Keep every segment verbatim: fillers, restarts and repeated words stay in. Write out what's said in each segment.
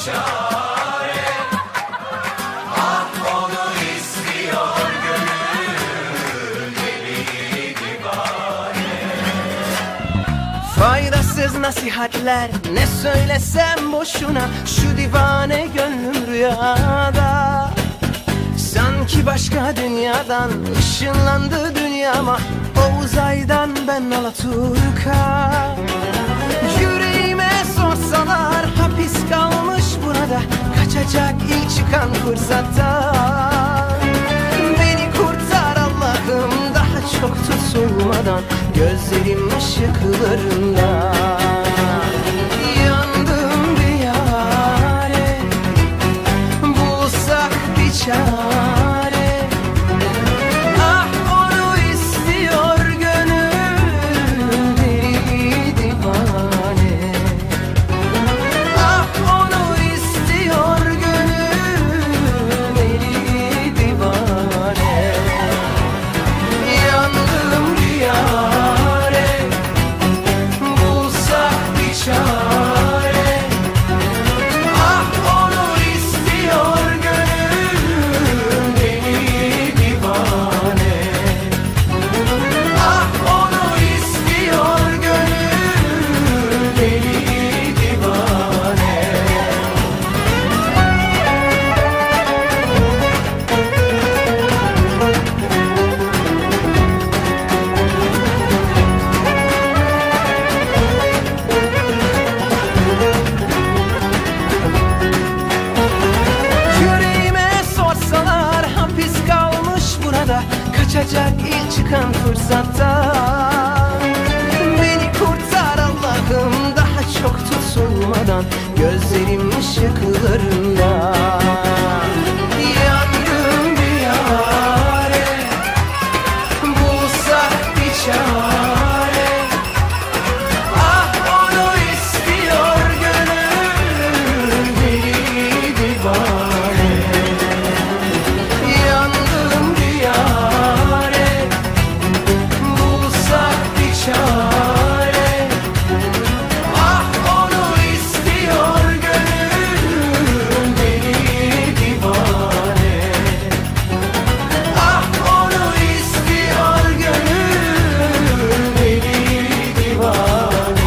çare. Ah onu istiyor gönül deli divane. Faydasız nasihatler ne söylesem boşuna, şu divane gönlüm rüyada. Sanki başka dünyadan ışınlandı dünyama, o uzaydan ben Alaturka. Yüreğime sorsalar hapis kalmış burada, kaçacak ilk çıkan fırsatta. Beni kurtar Allah'ım daha çok tutulmadan, gözlerim ışıklarında. Yandım bir yare, bulsak bir çare. Ah onu istiyor gönül deli divane. Ah onu istiyor gönül deli divane. Yandım bir yare, bulsak bir çare. Ah onu istiyor gönül deli divane. Ah onu istiyor gönül deli divane. Yüreğime sorsalar hapis kalmış burada, kaçacak ilk çıkan fırsatta. Beni kurtar Allah'ım daha çok tutulmadan, gözlerim ışıklarında. Yandım bir yare, bulsak bir çare. Ah onu istiyor gönül deli divane. Yandım bir yare, bulsak bir çare. Ah onu istiyor gönül deli divane. Ah onu istiyor gönül deli divane.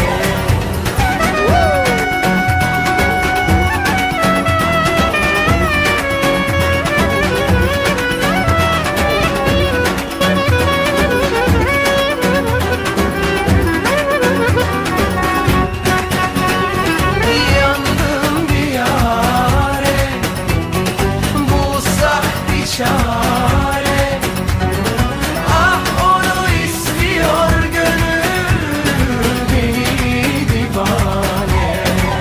Yandım bir yare, bulsak bir çare. Ah onu istiyor gönül deli divane.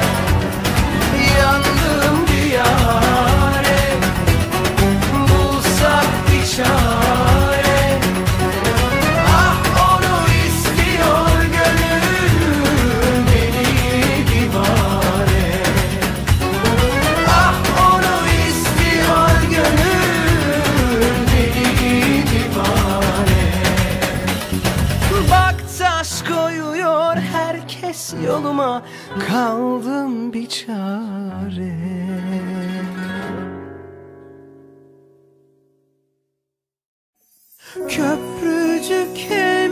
Yandım bir yare, bulsak bir çare. Ah onu istiyor gönül deli divane. Ah onu istiyor gönül deli divane. Bak taş koyuyor herkes yoluma, kaldım bir çare. Köprücük